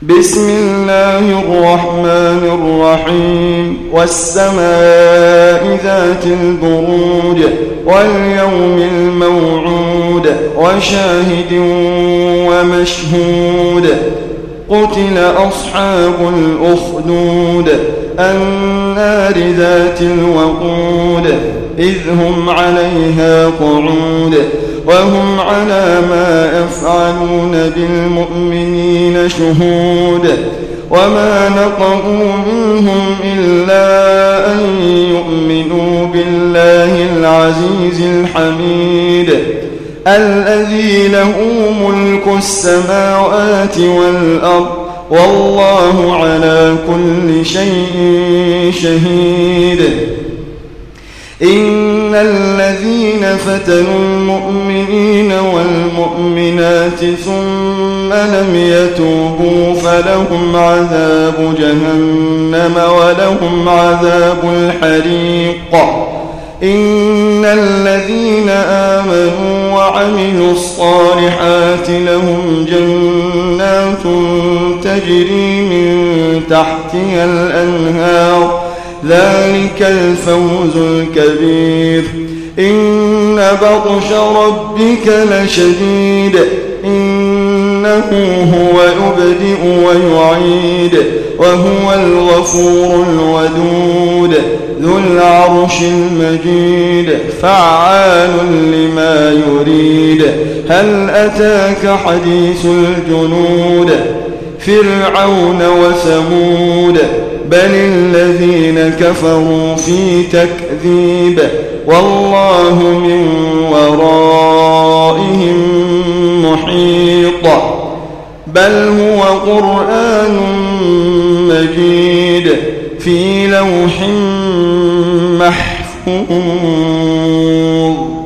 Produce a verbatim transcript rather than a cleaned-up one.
بسم الله الرحمن الرحيم والسماء ذات البروج واليوم الموعود وشاهد ومشهود قتل أصحاب الأخدود النار ذات الوقود إذ هم عليها قعود وهم على ما يفعلون بالمؤمنين شهود وما نقموا منهم إلا أن يؤمنوا بالله العزيز الحميد الذي له ملك السماوات والأرض والله على كل شيء شهيد. إن الذين فتنوا المؤمنين والمؤمنات ثم لم يتوبوا فلهم عذاب جهنم ولهم عذاب الحريق. إن الذين آمنوا وعملوا الصالحات لهم جنات تجري من تحتها الأنهار ذلك الفوز الكبير. إن بطش ربك لشديد إنه هو يبدئ ويعيد وهو الغفور الودود ذو العرش المجيد فعال لما يريد. هل أتاك حديث الجنود فرعون وثمود بل الذين كفروا في تكذيب والله من ورائهم محيط. بل هو قرآن مجيد في لوح محفوظ.